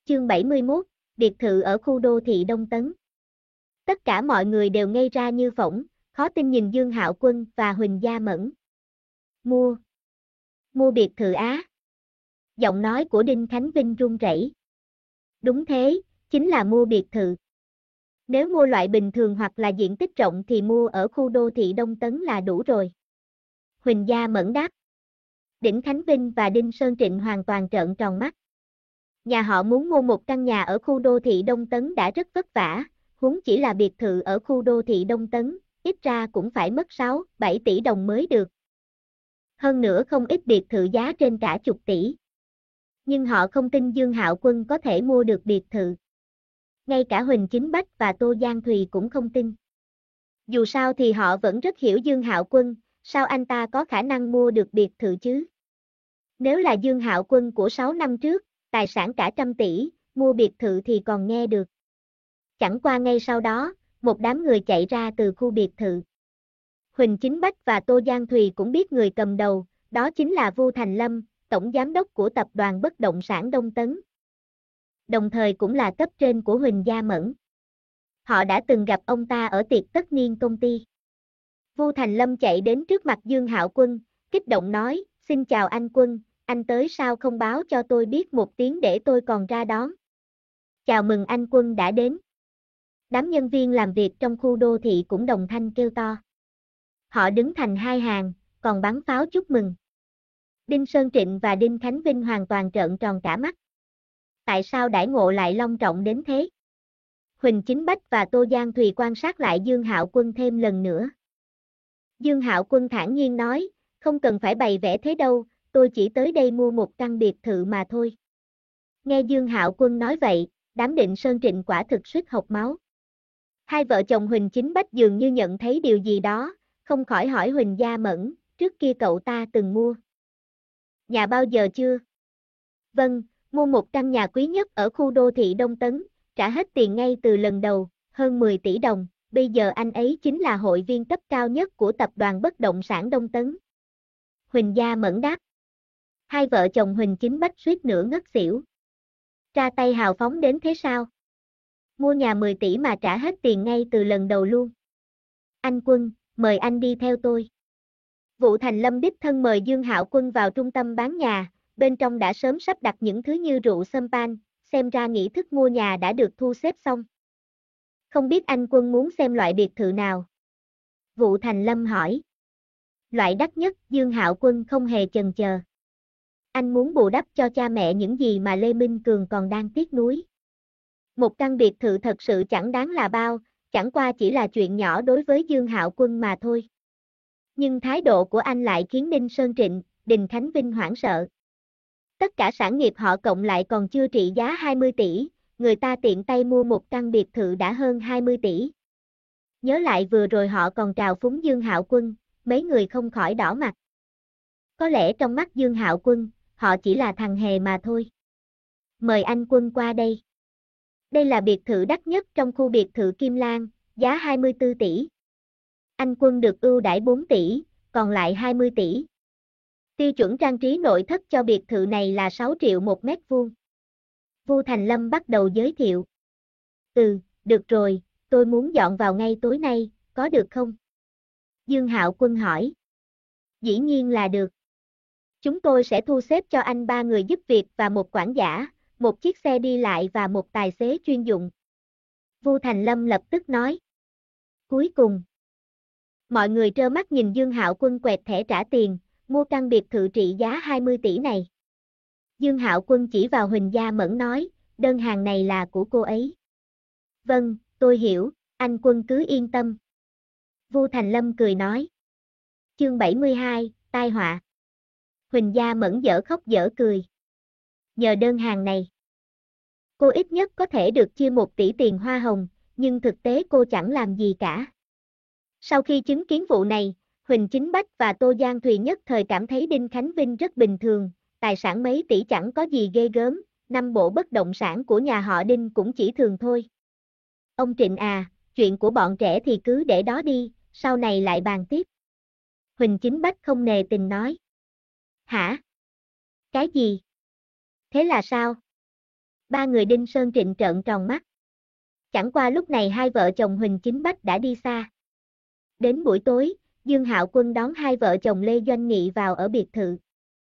Chương 71, biệt thự ở khu đô thị Đông Tấn. Tất cả mọi người đều ngây ra như phỗng, khó tin nhìn Dương Hạo Quân và Huỳnh Gia Mẫn. Mua biệt thự á? Giọng nói của Đinh Khánh Vinh run rẩy. Đúng thế, chính là mua biệt thự. Nếu mua loại bình thường hoặc là diện tích rộng thì mua ở khu đô thị Đông Tấn là đủ rồi. Huỳnh Gia Mẫn đáp. Đinh Khánh Vinh và Đinh Sơn Trịnh hoàn toàn trợn tròn mắt. Nhà họ muốn mua một căn nhà ở khu đô thị Đông Tấn đã rất vất vả, huống chỉ là biệt thự ở khu đô thị Đông Tấn, ít ra cũng phải mất 6-7 tỷ đồng mới được. Hơn nữa không ít biệt thự giá trên cả chục tỷ. Nhưng họ không tin Dương Hạo Quân có thể mua được biệt thự. Ngay cả Huỳnh Chính Bách và Tô Giang Thùy cũng không tin. Dù sao thì họ vẫn rất hiểu Dương Hạo Quân, sao anh ta có khả năng mua được biệt thự chứ? Nếu là Dương Hạo Quân của 6 năm trước, tài sản cả trăm tỷ, mua biệt thự thì còn nghe được. Chẳng qua ngay sau đó, một đám người chạy ra từ khu biệt thự. Huỳnh Chính Bách và Tô Giang Thùy cũng biết người cầm đầu, đó chính là Vu Thành Lâm, tổng giám đốc của tập đoàn bất động sản Đông Tấn. Đồng thời cũng là cấp trên của Huỳnh Gia Mẫn. Họ đã từng gặp ông ta ở tiệc tất niên công ty. Vu Thành Lâm chạy đến trước mặt Dương Hạo Quân, kích động nói, xin chào anh Quân, anh tới sao không báo cho tôi biết một tiếng để tôi còn ra đón. Chào mừng anh Quân đã đến. Đám nhân viên làm việc trong khu đô thị cũng đồng thanh kêu to. Họ đứng thành hai hàng, còn bắn pháo chúc mừng. Đinh Sơn Trịnh và Đinh Khánh Vinh hoàn toàn trợn tròn cả mắt. Tại sao đãi ngộ lại long trọng đến thế? Huỳnh Chính Bách và Tô Giang Thùy quan sát lại Dương Hạo Quân thêm lần nữa. Dương Hạo Quân thản nhiên nói, không cần phải bày vẽ thế đâu, tôi chỉ tới đây mua một căn biệt thự mà thôi. Nghe Dương Hạo Quân nói vậy, đám Đinh Sơn Trịnh quả thực suýt hộc máu. Hai vợ chồng Huỳnh Chính Bách dường như nhận thấy điều gì đó, không khỏi hỏi Huỳnh Gia Mẫn, trước kia cậu ta từng mua nhà bao giờ chưa? Vâng, mua một căn nhà quý nhất ở khu đô thị Đông Tấn, trả hết tiền ngay từ lần đầu, hơn 10 tỷ đồng, bây giờ anh ấy chính là hội viên cấp cao nhất của tập đoàn bất động sản Đông Tấn. Huỳnh Gia Mẫn đáp. Hai vợ chồng Huỳnh Chính Bách suýt nữa ngất xỉu. Ra tay hào phóng đến thế sao? Mua nhà 10 tỷ mà trả hết tiền ngay từ lần đầu luôn. Anh Quân, mời anh đi theo tôi. Vu Thành Lâm đích thân mời Dương Hạo Quân vào trung tâm bán nhà, bên trong đã sớm sắp đặt những thứ như rượu champagne, xem ra nghi thức mua nhà đã được thu xếp xong. Không biết anh Quân muốn xem loại biệt thự nào? Vu Thành Lâm hỏi. Loại đắt nhất, Dương Hạo Quân không hề chần chờ. Anh muốn bù đắp cho cha mẹ những gì mà Lê Minh Cường còn đang tiếc nuối. Một căn biệt thự thật sự chẳng đáng là bao, chẳng qua chỉ là chuyện nhỏ đối với Dương Hạo Quân mà thôi. Nhưng thái độ của anh lại khiến Đinh Sơn Trịnh, Đinh Khánh Vinh hoảng sợ. Tất cả sản nghiệp họ cộng lại còn chưa trị giá 20 tỷ, người ta tiện tay mua một căn biệt thự đã hơn 20 tỷ. Nhớ lại vừa rồi họ còn trào phúng Dương Hạo Quân, mấy người không khỏi đỏ mặt. Có lẽ trong mắt Dương Hạo Quân, họ chỉ là thằng hề mà thôi. Mời anh Quân qua đây. Đây là biệt thự đắt nhất trong khu biệt thự Kim Lan, giá 24 tỷ. Anh Quân được ưu đãi 4 tỷ, còn lại 20 tỷ. Tiêu chuẩn trang trí nội thất cho biệt thự này là 6 triệu một mét vuông. Vu Thành Lâm bắt đầu giới thiệu. Được rồi, tôi muốn dọn vào ngay tối nay, có được không? Dương Hạo Quân hỏi. Dĩ nhiên là được. Chúng tôi sẽ thu xếp cho anh 3 người giúp việc và một quản giả, một chiếc xe đi lại và một tài xế chuyên dụng. Vu Thành Lâm lập tức nói. Cuối cùng, mọi người trơ mắt nhìn Dương Hạo Quân quẹt thẻ trả tiền, mua căn biệt thự trị giá 20 tỷ này. Dương Hạo Quân chỉ vào Huỳnh Gia Mẫn nói, đơn hàng này là của cô ấy. Vâng, tôi hiểu, anh Quân cứ yên tâm. Vu Thành Lâm cười nói. Chương 72, tai họa. Huỳnh Gia Mẫn dở khóc dở cười. Nhờ đơn hàng này, cô ít nhất có thể được chia 1 tỷ tiền hoa hồng, nhưng thực tế cô chẳng làm gì cả. Sau khi chứng kiến vụ này, Huỳnh Chính Bách và Tô Giang Thùy nhất thời cảm thấy Đinh Khánh Vinh rất bình thường, tài sản mấy tỷ chẳng có gì ghê gớm, 5 bộ bất động sản của nhà họ Đinh cũng chỉ thường thôi. Ông Trịnh à, chuyện của bọn trẻ thì cứ để đó đi, sau này lại bàn tiếp. Huỳnh Chính Bách không nề tình nói. Hả? Cái gì? Thế là sao? Ba người Đinh Sơn Trịnh trợn tròn mắt. Chẳng qua lúc này hai vợ chồng Huỳnh Chính Bách đã đi xa. Đến buổi tối, Dương Hạo Quân đón hai vợ chồng Lê Doanh Nghị vào ở biệt thự.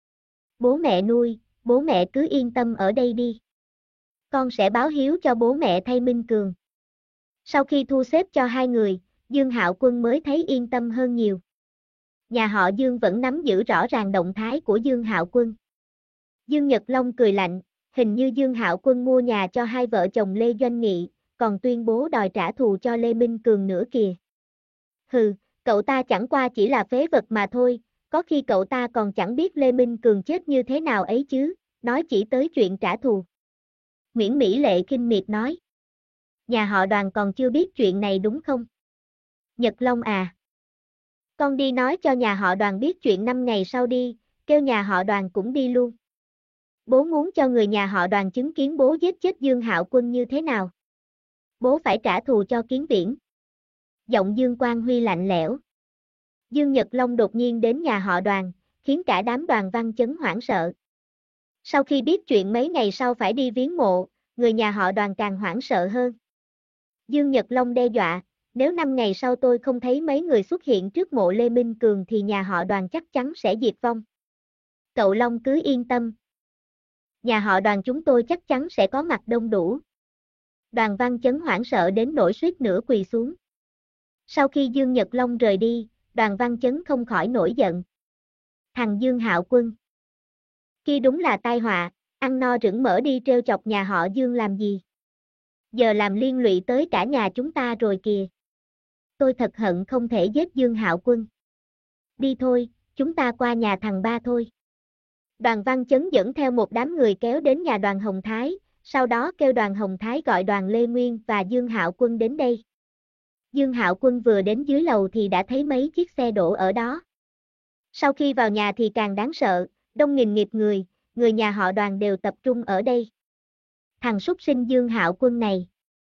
Bố mẹ nuôi, bố mẹ cứ yên tâm ở đây đi. Con sẽ báo hiếu cho bố mẹ thay Minh Cường. Sau khi thu xếp cho hai người, Dương Hạo Quân mới thấy yên tâm hơn nhiều. Nhà họ Dương vẫn nắm giữ rõ ràng động thái của Dương Hạo Quân. Dương Nhật Long cười lạnh, hình như Dương Hạo Quân mua nhà cho hai vợ chồng Lê Doanh Nghị, còn tuyên bố đòi trả thù cho Lê Minh Cường nữa kìa. Hừ, cậu ta chẳng qua chỉ là phế vật mà thôi, có khi cậu ta còn chẳng biết Lê Minh Cường chết như thế nào ấy chứ, nói chỉ tới chuyện trả thù. Nguyễn Mỹ Lệ khinh miệt nói. Nhà họ Đoàn còn chưa biết chuyện này đúng không? Nhật Long à. Con đi nói cho nhà họ Đoàn biết chuyện 5 ngày sau đi, kêu nhà họ Đoàn cũng đi luôn. Bố muốn cho người nhà họ Đoàn chứng kiến bố giết chết Dương Hạo Quân như thế nào. Bố phải trả thù cho Kiến Viễn. Giọng Dương Quang Huy lạnh lẽo. Dương Nhật Long đột nhiên đến nhà họ Đoàn, khiến cả đám Đoàn Văn Chấn hoảng sợ. Sau khi biết chuyện mấy ngày sau phải đi viếng mộ, người nhà họ Đoàn càng hoảng sợ hơn. Dương Nhật Long đe dọa, nếu 5 ngày sau tôi không thấy mấy người xuất hiện trước mộ Lê Minh Cường thì nhà họ Đoàn chắc chắn sẽ diệt vong. Cậu Long cứ yên tâm. Nhà họ Đoàn chúng tôi chắc chắn sẽ có mặt đông đủ. Đoàn Văn Chấn hoảng sợ đến nỗi suýt nữa quỳ xuống. Sau khi Dương Nhật Long rời đi, Đoàn Văn Chấn không khỏi nổi giận. Thằng Dương Hạo Quân. Kia đúng là tai họa, ăn no rửng mỡ đi trêu chọc nhà họ Dương làm gì. Giờ làm liên lụy tới cả nhà chúng ta rồi kìa. Tôi thật hận không thể giết Dương Hạo Quân. Đi thôi, chúng ta qua nhà thằng ba thôi. Đoàn Văn Chấn dẫn theo một đám người kéo đến nhà Đoàn Hồng Thái, sau đó kêu Đoàn Hồng Thái gọi Đoàn Lê Nguyên và Dương Hạo Quân đến đây. Dương Hạo Quân vừa đến dưới lầu thì đã thấy mấy chiếc xe đổ ở đó. Sau khi vào nhà thì càng đáng sợ, đông nghìn nghịt người nhà họ Đoàn đều tập trung ở đây. Thằng súc sinh Dương Hạo Quân này.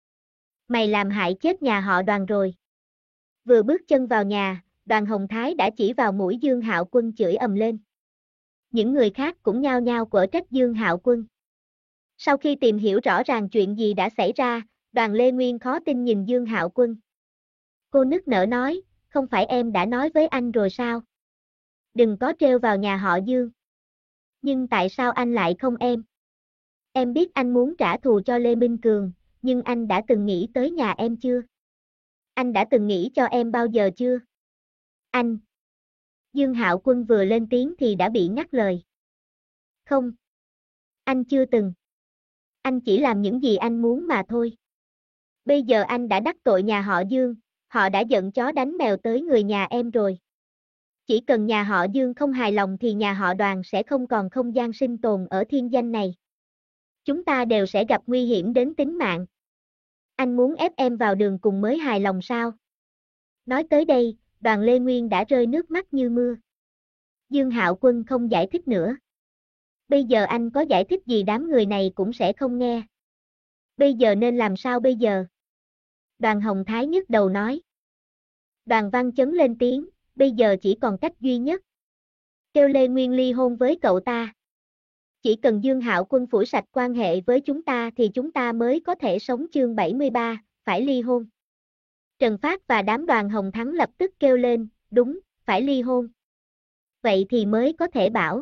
Mày làm hại chết nhà họ Đoàn rồi. Vừa bước chân vào nhà, Đoàn Hồng Thái đã chỉ vào mũi Dương Hạo Quân chửi ầm lên. Những người khác cũng nhao nhao quở trách Dương Hạo Quân. Sau khi tìm hiểu rõ ràng chuyện gì đã xảy ra, Đoàn Lê Nguyên khó tin nhìn Dương Hạo Quân. Cô nức nở nói, không phải em đã nói với anh rồi sao? Đừng có trêu vào nhà họ Dương. Nhưng tại sao anh lại không em? Em biết anh muốn trả thù cho Lê Minh Cường, nhưng anh đã từng nghĩ tới nhà em chưa? Anh đã từng nghĩ cho em bao giờ chưa? Anh. Dương Hạo Quân vừa lên tiếng thì đã bị ngắt lời. Không. Anh chưa từng. Anh chỉ làm những gì anh muốn mà thôi. Bây giờ anh đã đắc tội nhà họ Dương, họ đã giận chó đánh mèo tới người nhà em rồi. Chỉ cần nhà họ Dương không hài lòng thì nhà họ Đoàn sẽ không còn không gian sinh tồn ở thiên danh này. Chúng ta đều sẽ gặp nguy hiểm đến tính mạng. Anh muốn ép em vào đường cùng mới hài lòng sao? Nói tới đây, Đoàn Lê Nguyên đã rơi nước mắt như mưa. Dương Hạo Quân không giải thích nữa. Bây giờ anh có giải thích gì đám người này cũng sẽ không nghe. Bây giờ nên làm sao bây giờ? Đoàn Hồng Thái nhức đầu nói. Đoàn Văn Chấn lên tiếng, bây giờ chỉ còn cách duy nhất. Kêu Lê Nguyên ly hôn với cậu ta. Chỉ cần Dương Hạo Quân phủi sạch quan hệ với chúng ta thì chúng ta mới có thể sống chương 73, phải ly hôn. Trần Phát và đám Đoàn Hồng Thắng lập tức kêu lên, đúng, phải ly hôn. Vậy thì mới có thể bảo.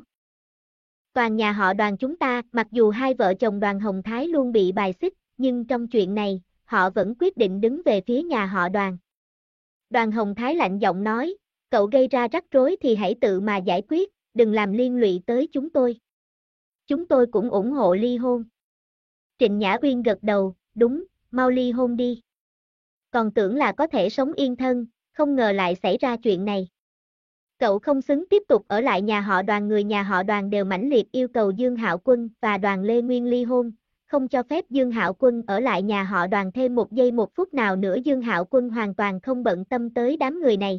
Toàn nhà họ Đoàn chúng ta, mặc dù hai vợ chồng Đoàn Hồng Thái luôn bị bài xích, nhưng trong chuyện này, họ vẫn quyết định đứng về phía nhà họ Đoàn. Đoàn Hồng Thái lạnh giọng nói, cậu gây ra rắc rối thì hãy tự mà giải quyết, đừng làm liên lụy tới chúng tôi. Chúng tôi cũng ủng hộ ly hôn. Trịnh Nhã Uyên gật đầu, đúng, mau ly hôn đi. Còn tưởng là có thể sống yên thân, không ngờ lại xảy ra chuyện này. Cậu không xứng tiếp tục ở lại nhà họ Đoàn. Người nhà họ Đoàn đều mãnh liệt yêu cầu Dương Hạo Quân và Đoàn Lê Nguyên ly hôn, không cho phép Dương Hạo Quân ở lại nhà họ Đoàn thêm một giây một phút nào nữa. Dương Hạo Quân hoàn toàn không bận tâm tới đám người này.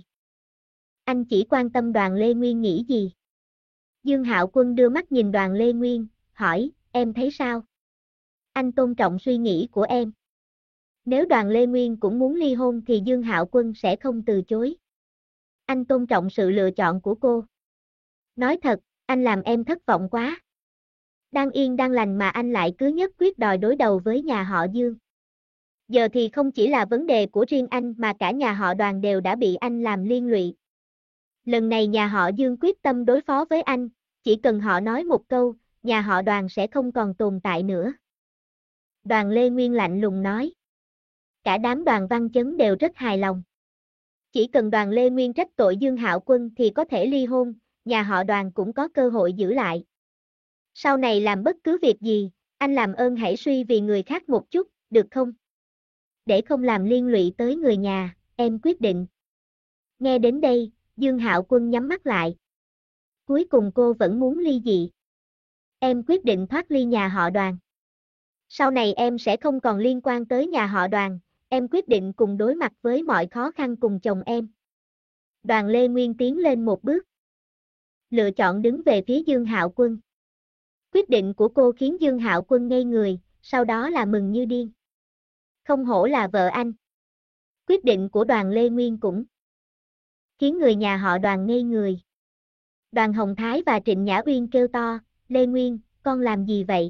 Anh chỉ quan tâm Đoàn Lê Nguyên nghĩ gì. Dương Hạo Quân đưa mắt nhìn Đoàn Lê Nguyên, hỏi, em thấy sao? Anh tôn trọng suy nghĩ của em. Nếu Đoàn Lê Nguyên cũng muốn ly hôn thì Dương Hạo Quân sẽ không từ chối. Anh tôn trọng sự lựa chọn của cô. Nói thật, anh làm em thất vọng quá. Đang yên đang lành mà anh lại cứ nhất quyết đòi đối đầu với nhà họ Dương. Giờ thì không chỉ là vấn đề của riêng anh mà cả nhà họ Đoàn đều đã bị anh làm liên lụy. Lần này nhà họ Dương quyết tâm đối phó với anh, chỉ cần họ nói một câu, nhà họ Đoàn sẽ không còn tồn tại nữa. Đoàn Lê Nguyên lạnh lùng nói. Cả đám Đoàn Văn Chấn đều rất hài lòng. Chỉ cần Đoàn Lê Nguyên trách tội Dương Hạo Quân thì có thể ly hôn, nhà họ Đoàn cũng có cơ hội giữ lại. Sau này làm bất cứ việc gì, anh làm ơn hãy suy vì người khác một chút, được không? Để không làm liên lụy tới người nhà, em quyết định. Nghe đến đây, Dương Hạo Quân nhắm mắt lại. Cuối cùng cô vẫn muốn ly dị. Em quyết định thoát ly nhà họ Đoàn. Sau này em sẽ không còn liên quan tới nhà họ Đoàn, em quyết định cùng đối mặt với mọi khó khăn cùng chồng em. Đoàn Lê Nguyên tiến lên một bước. Lựa chọn đứng về phía Dương Hạo Quân. Quyết định của cô khiến Dương Hạo Quân ngây người, sau đó là mừng như điên. Không hổ là vợ anh. Quyết định của Đoàn Lê Nguyên cũng khiến người nhà họ Đoàn ngây người. Đoàn Hồng Thái và Trịnh Nhã Uyên kêu to, Lê Nguyên, con làm gì vậy?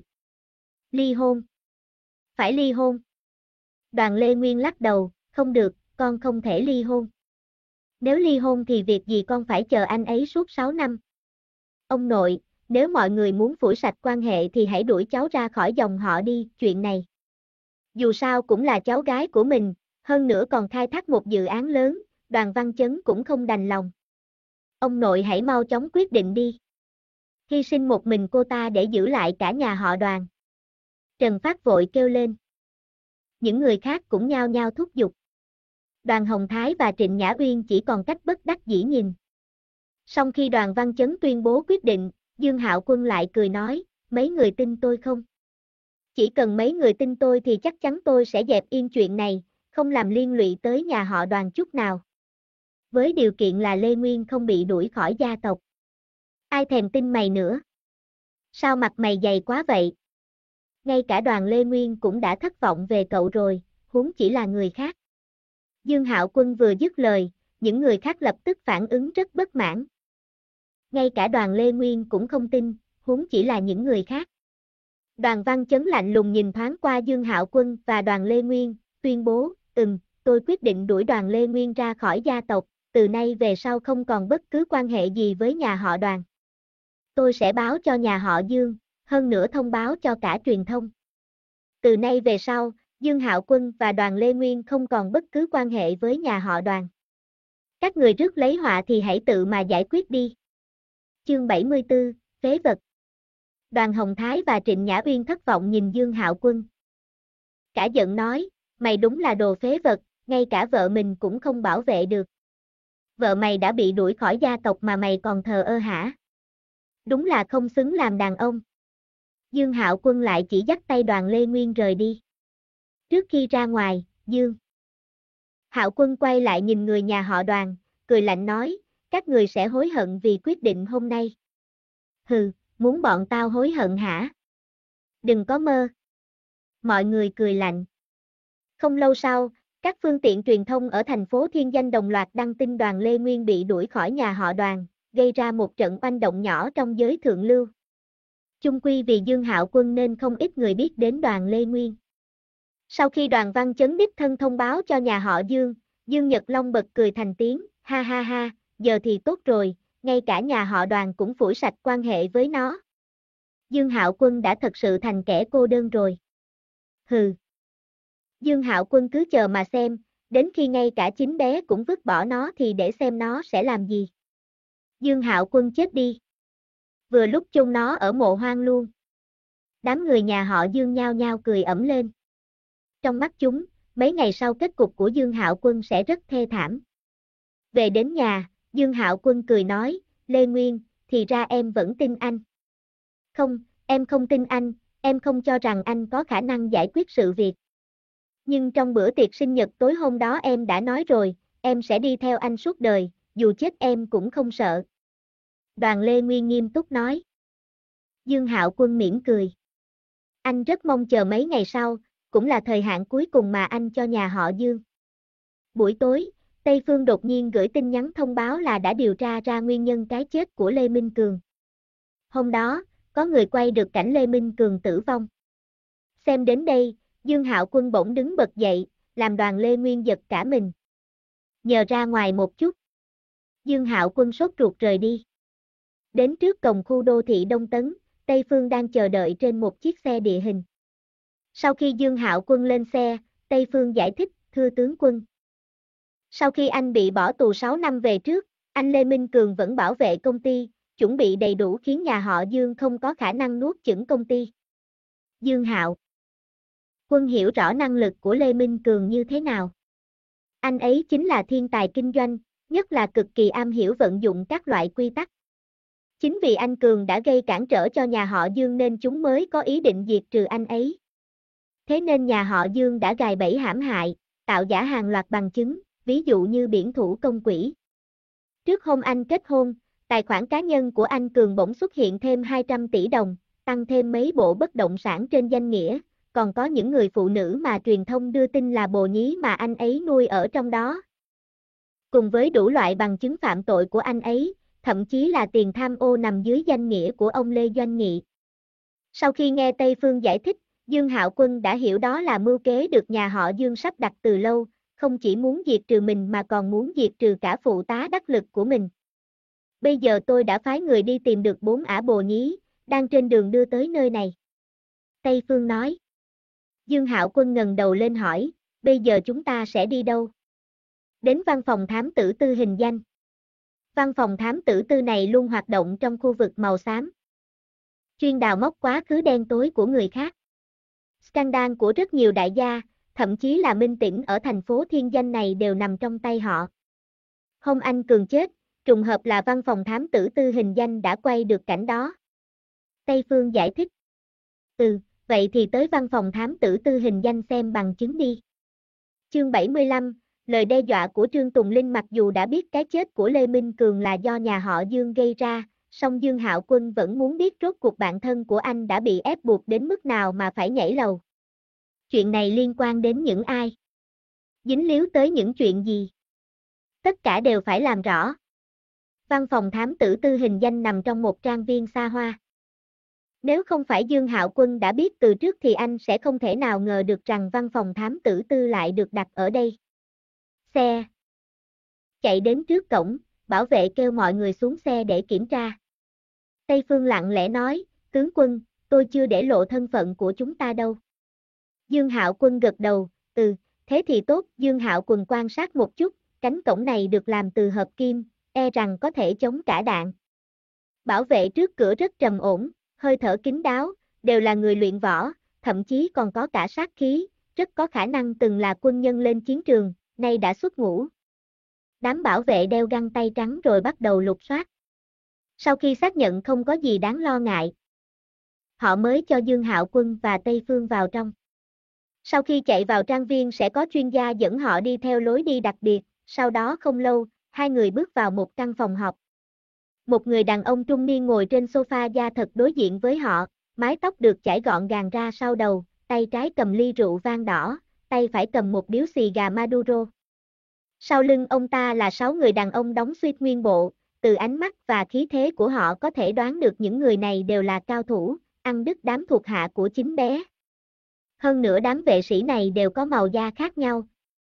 Ly hôn. Phải ly hôn. Đoàn Lê Nguyên lắc đầu, không được, con không thể ly hôn. Nếu ly hôn thì việc gì con phải chờ anh ấy suốt 6 năm. Ông nội, nếu mọi người muốn phủi sạch quan hệ thì hãy đuổi cháu ra khỏi dòng họ đi, chuyện này. Dù sao cũng là cháu gái của mình, hơn nữa còn khai thác một dự án lớn, Đoàn Văn Chấn cũng không đành lòng. Ông nội hãy mau chóng quyết định đi. Hy sinh một mình cô ta để giữ lại cả nhà họ Đoàn. Trần Phát vội kêu lên. Những người khác cũng nhao nhao thúc giục. Đoàn Hồng Thái và Trịnh Nhã Uyên chỉ còn cách bất đắc dĩ nhìn. Sau khi Đoàn Văn Chấn tuyên bố quyết định, Dương Hạo Quân lại cười nói, mấy người tin tôi không? Chỉ cần mấy người tin tôi thì chắc chắn tôi sẽ dẹp yên chuyện này, không làm liên lụy tới nhà họ Đoàn chút nào. Với điều kiện là Lê Nguyên không bị đuổi khỏi gia tộc. Ai thèm tin mày nữa? Sao mặt mày dày quá vậy? Ngay cả Đoàn Lê Nguyên cũng đã thất vọng về cậu rồi, huống chỉ là người khác. Dương Hạo Quân vừa dứt lời, những người khác lập tức phản ứng rất bất mãn. Ngay cả Đoàn Lê Nguyên cũng không tin, huống chỉ là những người khác. Đoàn Văn Chấn lạnh lùng nhìn thoáng qua Dương Hạo Quân và Đoàn Lê Nguyên, tuyên bố, tôi quyết định đuổi Đoàn Lê Nguyên ra khỏi gia tộc, từ nay về sau không còn bất cứ quan hệ gì với nhà họ Đoàn. Tôi sẽ báo cho nhà họ Dương, hơn nữa thông báo cho cả truyền thông. Từ nay về sau, Dương Hạo Quân và Đoàn Lê Nguyên không còn bất cứ quan hệ với nhà họ Đoàn. Các người rước lấy họa thì hãy tự mà giải quyết đi. Chương 74, phế vật. Đoàn Hồng Thái và Trịnh Nhã Uyên thất vọng nhìn Dương Hạo Quân. Cả giận nói, mày đúng là đồ phế vật, ngay cả vợ mình cũng không bảo vệ được. Vợ mày đã bị đuổi khỏi gia tộc mà mày còn thờ ơ hả? Đúng là không xứng làm đàn ông. Dương Hạo Quân lại chỉ dắt tay Đoàn Lê Nguyên rời đi. Trước khi ra ngoài, Dương Hạo Quân quay lại nhìn người nhà họ Đoàn, cười lạnh nói, các người sẽ hối hận vì quyết định hôm nay. Hừ, muốn bọn tao hối hận hả? Đừng có mơ. Mọi người cười lạnh. Không lâu sau, các phương tiện truyền thông ở thành phố Thiên Danh đồng loạt đăng tin Đoàn Lê Nguyên bị đuổi khỏi nhà họ Đoàn, gây ra một trận oanh động nhỏ trong giới thượng lưu. Chung quy vì Dương Hạo Quân nên không ít người biết đến Đoàn Lê Nguyên. Sau khi Đoàn Văn Chấn đích thân thông báo cho nhà họ Dương, Dương Nhật Long bật cười thành tiếng, ha ha ha, giờ thì tốt rồi, ngay cả nhà họ Đoàn cũng phủi sạch quan hệ với nó. Dương Hạo Quân đã thật sự thành kẻ cô đơn rồi. Hừ. Dương Hạo Quân cứ chờ mà xem, đến khi ngay cả chính bé cũng vứt bỏ nó thì để xem nó sẽ làm gì. Dương Hạo Quân chết đi. Vừa lúc chôn nó ở mộ hoang luôn. Đám người nhà họ Dương nhao nhao cười ẩm lên. Trong mắt chúng, mấy ngày sau kết cục của Dương Hạo Quân sẽ rất thê thảm. Về đến nhà, Dương Hạo Quân cười nói, Lê Nguyên, thì ra em vẫn tin anh. Không, em không tin anh, em không cho rằng anh có khả năng giải quyết sự việc. Nhưng trong bữa tiệc sinh nhật tối hôm đó em đã nói rồi, em sẽ đi theo anh suốt đời, dù chết em cũng không sợ. Đoàn Lê Nguyên nghiêm túc nói. Dương Hạo Quân mỉm cười. Anh rất mong chờ mấy ngày sau, cũng là thời hạn cuối cùng mà anh cho nhà họ Dương. Buổi tối, Tây Phương đột nhiên gửi tin nhắn thông báo là đã điều tra ra nguyên nhân cái chết của Lê Minh Cường. Hôm đó, có người quay được cảnh Lê Minh Cường tử vong. Xem đến đây, Dương Hạo Quân bỗng đứng bật dậy, làm Đoàn Lê Nguyên giật cả mình. Nhờ ra ngoài một chút. Dương Hạo Quân sốt ruột rời đi. Đến trước cổng khu đô thị Đông Tấn, Tây Phương đang chờ đợi trên một chiếc xe địa hình. Sau khi Dương Hạo Quân lên xe, Tây Phương giải thích, thưa tướng quân. Sau khi anh bị bỏ tù 6 năm về trước, anh Lê Minh Cường vẫn bảo vệ công ty, chuẩn bị đầy đủ khiến nhà họ Dương không có khả năng nuốt chửng công ty. Dương Hạo Quân hiểu rõ năng lực của Lê Minh Cường như thế nào. Anh ấy chính là thiên tài kinh doanh, nhất là cực kỳ am hiểu vận dụng các loại quy tắc. Chính vì anh Cường đã gây cản trở cho nhà họ Dương nên chúng mới có ý định diệt trừ anh ấy. Thế nên nhà họ Dương đã gài bẫy hãm hại, tạo giả hàng loạt bằng chứng, ví dụ như biển thủ công quỹ. Trước hôm anh kết hôn, tài khoản cá nhân của anh Cường bỗng xuất hiện thêm 200 tỷ đồng, tăng thêm mấy bộ bất động sản trên danh nghĩa, còn có những người phụ nữ mà truyền thông đưa tin là bồ nhí mà anh ấy nuôi ở trong đó. Cùng với đủ loại bằng chứng phạm tội của anh ấy, thậm chí là tiền tham ô nằm dưới danh nghĩa của ông Lê Doanh Nghị. Sau khi nghe Tây Phương giải thích, Dương Hạo Quân đã hiểu đó là mưu kế được nhà họ Dương sắp đặt từ lâu, không chỉ muốn diệt trừ mình mà còn muốn diệt trừ cả phụ tá đắc lực của mình. Bây giờ tôi đã phái người đi tìm được 4 ả bồ nhí, đang trên đường đưa tới nơi này. Tây Phương nói. Dương Hạo Quân ngẩng đầu lên hỏi, bây giờ chúng ta sẽ đi đâu? Đến văn phòng thám tử tư hình danh. Văn phòng thám tử tư này luôn hoạt động trong khu vực màu xám. Chuyên đào móc quá khứ đen tối của người khác. Scandal của rất nhiều đại gia, thậm chí là minh tỉnh ở thành phố thiên danh này đều nằm trong tay họ. Hôm anh Cường chết, trùng hợp là văn phòng thám tử tư hình danh đã quay được cảnh đó. Tây Phương giải thích. Vậy thì tới văn phòng thám tử tư hình danh xem bằng chứng đi. Chương 75, lời đe dọa của Trương Tùng Linh. Mặc dù đã biết cái chết của Lê Minh Cường là do nhà họ Dương gây ra, song Dương Hạo Quân vẫn muốn biết rốt cuộc bạn thân của anh đã bị ép buộc đến mức nào mà phải nhảy lầu. Chuyện này liên quan đến những ai? Dính líu tới những chuyện gì? Tất cả đều phải làm rõ. Văn phòng thám tử tư hình danh nằm trong một trang viên xa hoa. Nếu không phải Dương Hạo Quân đã biết từ trước thì anh sẽ không thể nào ngờ được rằng văn phòng thám tử tư lại được đặt ở đây. Xe chạy đến trước cổng, bảo vệ kêu mọi người xuống xe để kiểm tra. Tây Phương lặng lẽ nói, tướng quân, tôi chưa để lộ thân phận của chúng ta đâu. Dương Hạo Quân gật đầu, thế thì tốt. Dương Hạo Quân quan sát một chút, cánh cổng này được làm từ hợp kim, e rằng có thể chống trả đạn. Bảo vệ trước cửa rất trầm ổn, hơi thở kín đáo, đều là người luyện võ, thậm chí còn có cả sát khí, rất có khả năng từng là quân nhân lên chiến trường, nay đã xuất ngũ. Đám bảo vệ đeo găng tay trắng rồi bắt đầu lục soát. Sau khi xác nhận không có gì đáng lo ngại, họ mới cho Dương Hạo Quân và Tây Phương vào trong. Sau khi chạy vào trang viên sẽ có chuyên gia dẫn họ đi theo lối đi đặc biệt, sau đó không lâu, hai người bước vào một căn phòng họp. Một người đàn ông trung niên ngồi trên sofa da thật đối diện với họ, mái tóc được chải gọn gàng ra sau đầu, tay trái cầm ly rượu vang đỏ, tay phải cầm một điếu xì gà Maduro. Sau lưng ông ta là 6 người đàn ông đóng suit nguyên bộ, từ ánh mắt và khí thế của họ có thể đoán được những người này đều là cao thủ, ăn đứt đám thuộc hạ của chính bé. Hơn nữa đám vệ sĩ này đều có màu da khác nhau.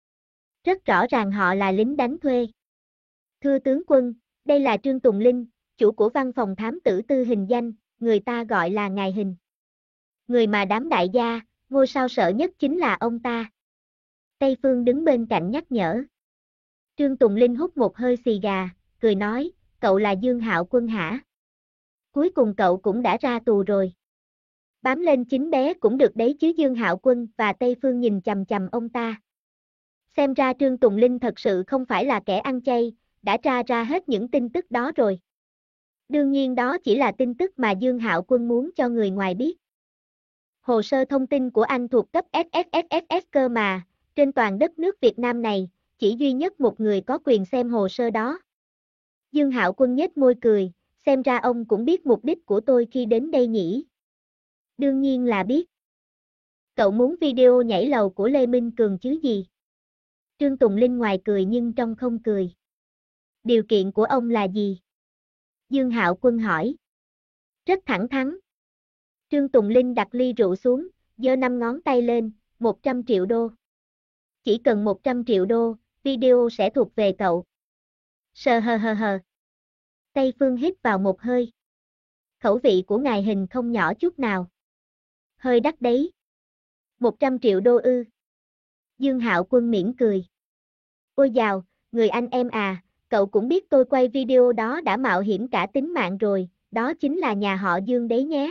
Rất rõ ràng họ là lính đánh thuê. Thưa tướng quân, đây là Trương Tùng Linh, chủ của văn phòng thám tử tư hình danh, người ta gọi là Ngài Hình. Người mà đám đại gia, ngôi sao sợ nhất chính là ông ta. Tây Phương đứng bên cạnh nhắc nhở. Trương Tùng Linh hút một hơi xì gà, cười nói, cậu là Dương Hạo Quân hả? Cuối cùng cậu cũng đã ra tù rồi. Bám lên chính bé cũng được đấy chứ. Dương Hạo Quân và Tây Phương nhìn chằm chằm ông ta. Xem ra Trương Tùng Linh thật sự không phải là kẻ ăn chay, đã tra ra hết những tin tức đó rồi. Đương nhiên đó chỉ là tin tức mà Dương Hạo Quân muốn cho người ngoài biết. Hồ sơ thông tin của anh thuộc cấp SSSS cơ mà, trên toàn đất nước Việt Nam này, chỉ duy nhất một người có quyền xem hồ sơ đó. Dương Hạo Quân nhếch môi cười, xem ra ông cũng biết mục đích của tôi khi đến đây nhỉ. Đương nhiên là biết. Cậu muốn video nhảy lầu của Lê Minh Cường chứ gì? Trương Tùng Linh ngoài cười nhưng trong không cười. Điều kiện của ông là gì? Dương Hạo Quân hỏi. Rất thẳng thắn, Trương Tùng Linh đặt ly rượu xuống, giơ 5 ngón tay lên, 100 triệu đô. Chỉ cần 100 triệu đô, video sẽ thuộc về cậu. Sờ hờ hờ hờ. Tây Phương hít vào một hơi. Khẩu vị của ngài Hình không nhỏ chút nào. Hơi đắt đấy. 100 triệu đô ư. Dương Hạo Quân mỉm cười. Ôi dào, người anh em à, cậu cũng biết tôi quay video đó đã mạo hiểm cả tính mạng rồi, đó chính là nhà họ Dương đấy nhé.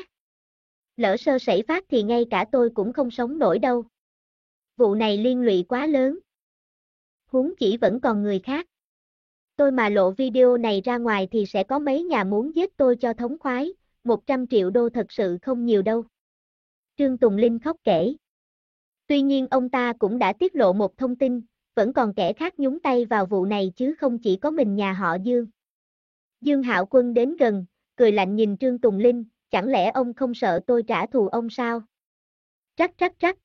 Lỡ sơ sẩy phát thì ngay cả tôi cũng không sống nổi đâu. Vụ này liên lụy quá lớn. Huống chỉ vẫn còn người khác. Tôi mà lộ video này ra ngoài thì sẽ có mấy nhà muốn giết tôi cho thống khoái, 100 triệu đô thật sự không nhiều đâu. Trương Tùng Linh khóc kể. Tuy nhiên ông ta cũng đã tiết lộ một thông tin, vẫn còn kẻ khác nhúng tay vào vụ này chứ không chỉ có mình nhà họ Dương. Dương Hạo Quân đến gần, cười lạnh nhìn Trương Tùng Linh, chẳng lẽ ông không sợ tôi trả thù ông sao? Trắc trắc trắc.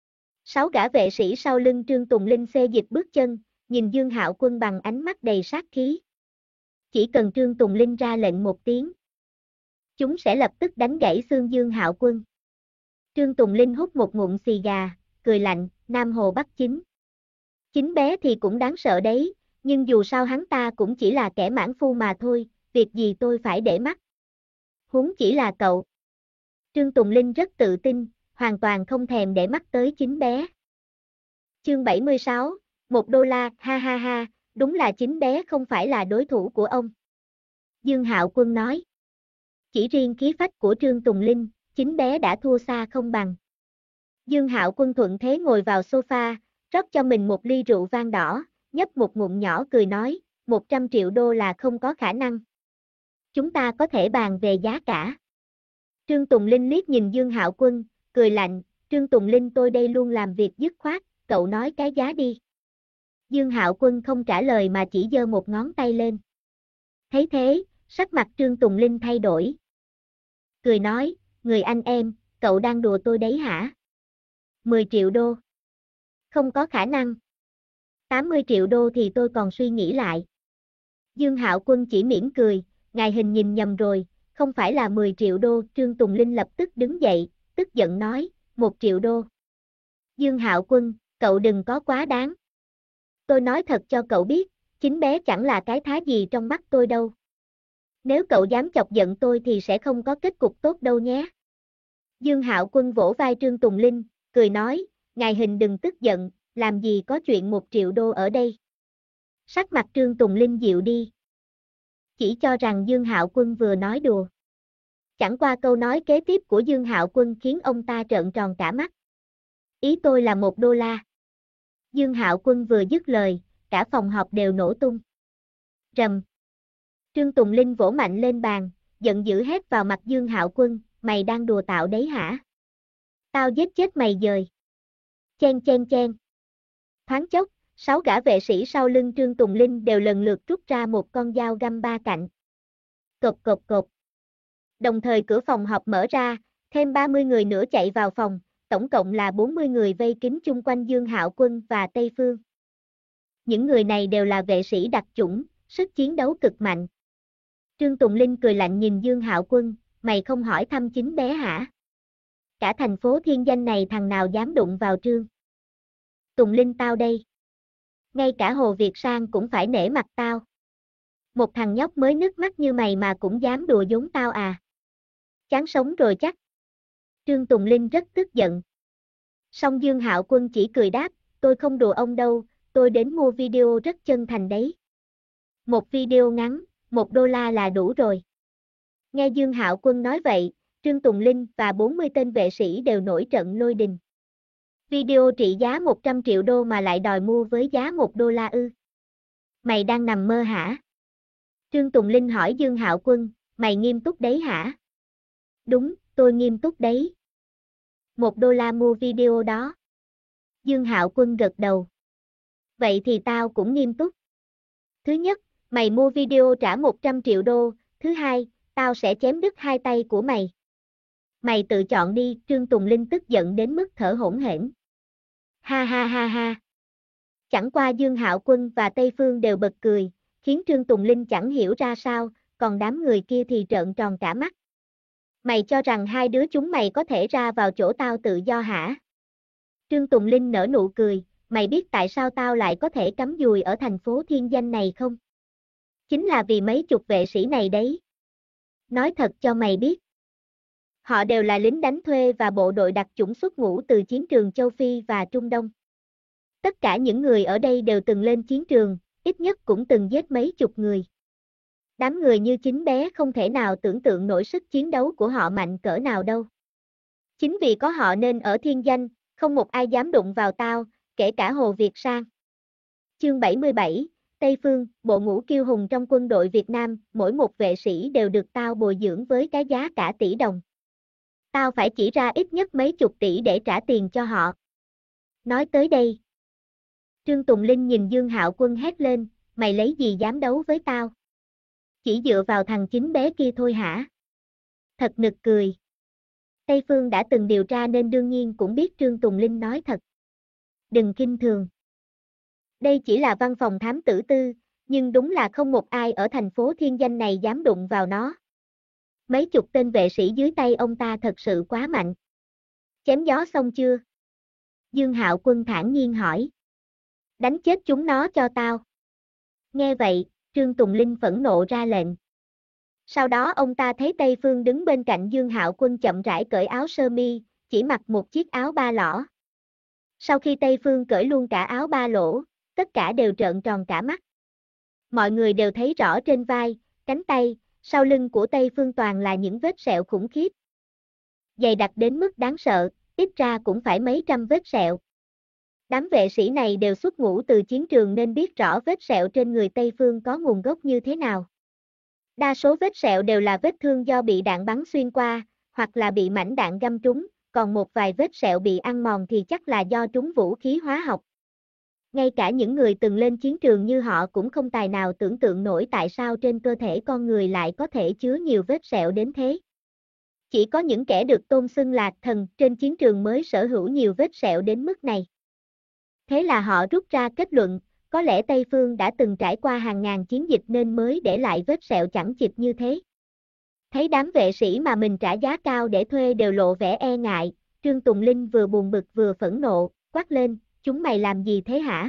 6 gã vệ sĩ sau lưng Trương Tùng Linh xê dịch bước chân, nhìn Dương Hạo Quân bằng ánh mắt đầy sát khí. Chỉ cần Trương Tùng Linh ra lệnh một tiếng, chúng sẽ lập tức đánh gãy xương Dương Hạo Quân. Trương Tùng Linh hút một ngụm xì gà, cười lạnh, Nam Hồ Bắc Chính. Chính bé thì cũng đáng sợ đấy, nhưng dù sao hắn ta cũng chỉ là kẻ mãn phu mà thôi, việc gì tôi phải để mắt. Huống chỉ là cậu. Trương Tùng Linh rất tự tin, hoàn toàn không thèm để mắt tới chính bé. Chương 76, $1, ha ha ha, đúng là chính bé không phải là đối thủ của ông. Dương Hạo Quân nói. Chỉ riêng khí phách của Trương Tùng Linh, chính bé đã thua xa không bằng. Dương Hạo Quân thuận thế ngồi vào sofa, rót cho mình một ly rượu vang đỏ, nhấp một ngụm nhỏ cười nói, 100 triệu đô là không có khả năng. Chúng ta có thể bàn về giá cả. Trương Tùng Linh liếc nhìn Dương Hạo Quân, cười lạnh, Trương Tùng Linh tôi đây luôn làm việc dứt khoát, cậu nói cái giá đi. Dương Hạo Quân không trả lời mà chỉ giơ một ngón tay lên. Thấy thế, sắc mặt Trương Tùng Linh thay đổi. Cười nói, người anh em, cậu đang đùa tôi đấy hả? 10 triệu đô. Không có khả năng. 80 triệu đô thì tôi còn suy nghĩ lại. Dương Hạo Quân chỉ mỉm cười, ngài Hình nhìn nhầm rồi, không phải là 10 triệu đô. Trương Tùng Linh lập tức đứng dậy, tức giận nói, 1 triệu đô. Dương Hạo Quân, cậu đừng có quá đáng. Tôi nói thật cho cậu biết, chính bé chẳng là cái thá gì trong mắt tôi đâu. Nếu cậu dám chọc giận tôi thì sẽ không có kết cục tốt đâu nhé. Dương Hạo Quân vỗ vai Trương Tùng Linh, cười nói, ngài Hình đừng tức giận, làm gì có chuyện 1 triệu đô ở đây. Sắc mặt Trương Tùng Linh dịu đi. Chỉ cho rằng Dương Hạo Quân vừa nói đùa. Chẳng qua câu nói kế tiếp của Dương Hạo Quân khiến ông ta trợn tròn cả mắt. Ý tôi là $1. Dương Hạo Quân vừa dứt lời, cả phòng họp đều nổ tung. Rầm. Trương Tùng Linh vỗ mạnh lên bàn, giận dữ hét vào mặt Dương Hạo Quân, mày đang đùa tạo đấy hả? Tao giết chết mày dời. Chen chen chen. Thoáng chốc, 6 gã vệ sĩ sau lưng Trương Tùng Linh đều lần lượt rút ra một con dao găm ba cạnh. Cộp cộp cộp. Đồng thời cửa phòng họp mở ra, thêm 30 người nữa chạy vào phòng, tổng cộng là 40 người vây kín chung quanh Dương Hạo Quân và Tây Phương. Những người này đều là vệ sĩ đặc chủng, sức chiến đấu cực mạnh. Trương Tùng Linh cười lạnh nhìn Dương Hạo Quân, mày không hỏi thăm chính bé hả? Cả thành phố Thiên Danh này thằng nào dám đụng vào Trương Tùng Linh tao đây. Ngay cả Hồ Việt Sang cũng phải nể mặt tao. Một thằng nhóc mới nước mắt như mày mà cũng dám đùa giống tao à? Chán sống rồi chắc. Trương Tùng Linh rất tức giận. Song Dương Hạo Quân chỉ cười đáp, tôi không đùa ông đâu, tôi đến mua video rất chân thành đấy. Một video ngắn, $1 là đủ rồi. Nghe Dương Hạo Quân nói vậy, Trương Tùng Linh và 40 tên vệ sĩ đều nổi trận lôi đình. Video trị giá 100 triệu đô mà lại đòi mua với giá $1 ư? Mày đang nằm mơ hả? Trương Tùng Linh hỏi Dương Hạo Quân, mày nghiêm túc đấy hả? Đúng, tôi nghiêm túc đấy. $1 mua video đó. Dương Hạo Quân gật đầu. Vậy thì tao cũng nghiêm túc. Thứ nhất, mày mua video trả 100 triệu đô. Thứ hai, tao sẽ chém đứt hai tay của mày. Mày tự chọn đi. Trương Tùng Linh tức giận đến mức thở hổn hển. Ha ha ha ha. Chẳng qua Dương Hạo Quân và Tây Phương đều bật cười, khiến Trương Tùng Linh chẳng hiểu ra sao, còn đám người kia thì trợn tròn cả mắt. Mày cho rằng hai đứa chúng mày có thể ra vào chỗ tao tự do hả? Trương Tùng Linh nở nụ cười, mày biết tại sao tao lại có thể cắm dùi ở thành phố thiên danh này không? Chính là vì mấy chục vệ sĩ này đấy. Nói thật cho mày biết. Họ đều là lính đánh thuê và bộ đội đặc chủng xuất ngũ từ chiến trường châu Phi và Trung Đông. Tất cả những người ở đây đều từng lên chiến trường, ít nhất cũng từng giết mấy chục người. Đám người như chính bé không thể nào tưởng tượng nổi sức chiến đấu của họ mạnh cỡ nào đâu. Chính vì có họ nên ở thiên danh, không một ai dám đụng vào tao, kể cả Hồ Việt Sang. Chương 77, Tây Phương, bộ ngũ kiêu hùng trong quân đội Việt Nam, mỗi một vệ sĩ đều được tao bồi dưỡng với cái giá cả tỷ đồng. Tao phải chỉ ra ít nhất mấy chục tỷ để trả tiền cho họ. Nói tới đây, Trương Tùng Linh nhìn Dương Hạo Quân hét lên, mày lấy gì dám đấu với tao? Chỉ dựa vào thằng chính bé kia thôi hả? Thật nực cười. Tây Phương đã từng điều tra nên đương nhiên cũng biết Trương Tùng Linh nói thật. Đừng khinh thường. Đây chỉ là văn phòng thám tử tư, nhưng đúng là không một ai ở thành phố thiên danh này dám đụng vào nó. Mấy chục tên vệ sĩ dưới tay ông ta thật sự quá mạnh. Chém gió xong chưa? Dương Hạo Quân thản nhiên hỏi. Đánh chết chúng nó cho tao. Nghe vậy, Trương Tùng Linh phẫn nộ ra lệnh. Sau đó ông ta thấy Tây Phương đứng bên cạnh Dương Hạo Quân chậm rãi cởi áo sơ mi, chỉ mặc một chiếc áo ba lỗ. Sau khi Tây Phương cởi luôn cả áo ba lỗ, tất cả đều trợn tròn cả mắt. Mọi người đều thấy rõ trên vai, cánh tay, sau lưng của Tây Phương toàn là những vết sẹo khủng khiếp. Dày đặc đến mức đáng sợ, ít ra cũng phải mấy trăm vết sẹo. Đám vệ sĩ này đều xuất ngũ từ chiến trường nên biết rõ vết sẹo trên người Tây Phương có nguồn gốc như thế nào. Đa số vết sẹo đều là vết thương do bị đạn bắn xuyên qua, hoặc là bị mảnh đạn găm trúng, còn một vài vết sẹo bị ăn mòn thì chắc là do trúng vũ khí hóa học. Ngay cả những người từng lên chiến trường như họ cũng không tài nào tưởng tượng nổi tại sao trên cơ thể con người lại có thể chứa nhiều vết sẹo đến thế. Chỉ có những kẻ được tôn xưng là thần trên chiến trường mới sở hữu nhiều vết sẹo đến mức này. Thế là họ rút ra kết luận, có lẽ Tây Phương đã từng trải qua hàng ngàn chiến dịch nên mới để lại vết sẹo chẳng chịt như thế. Thấy đám vệ sĩ mà mình trả giá cao để thuê đều lộ vẻ e ngại, Trương Tùng Linh vừa buồn bực vừa phẫn nộ, quát lên, chúng mày làm gì thế hả?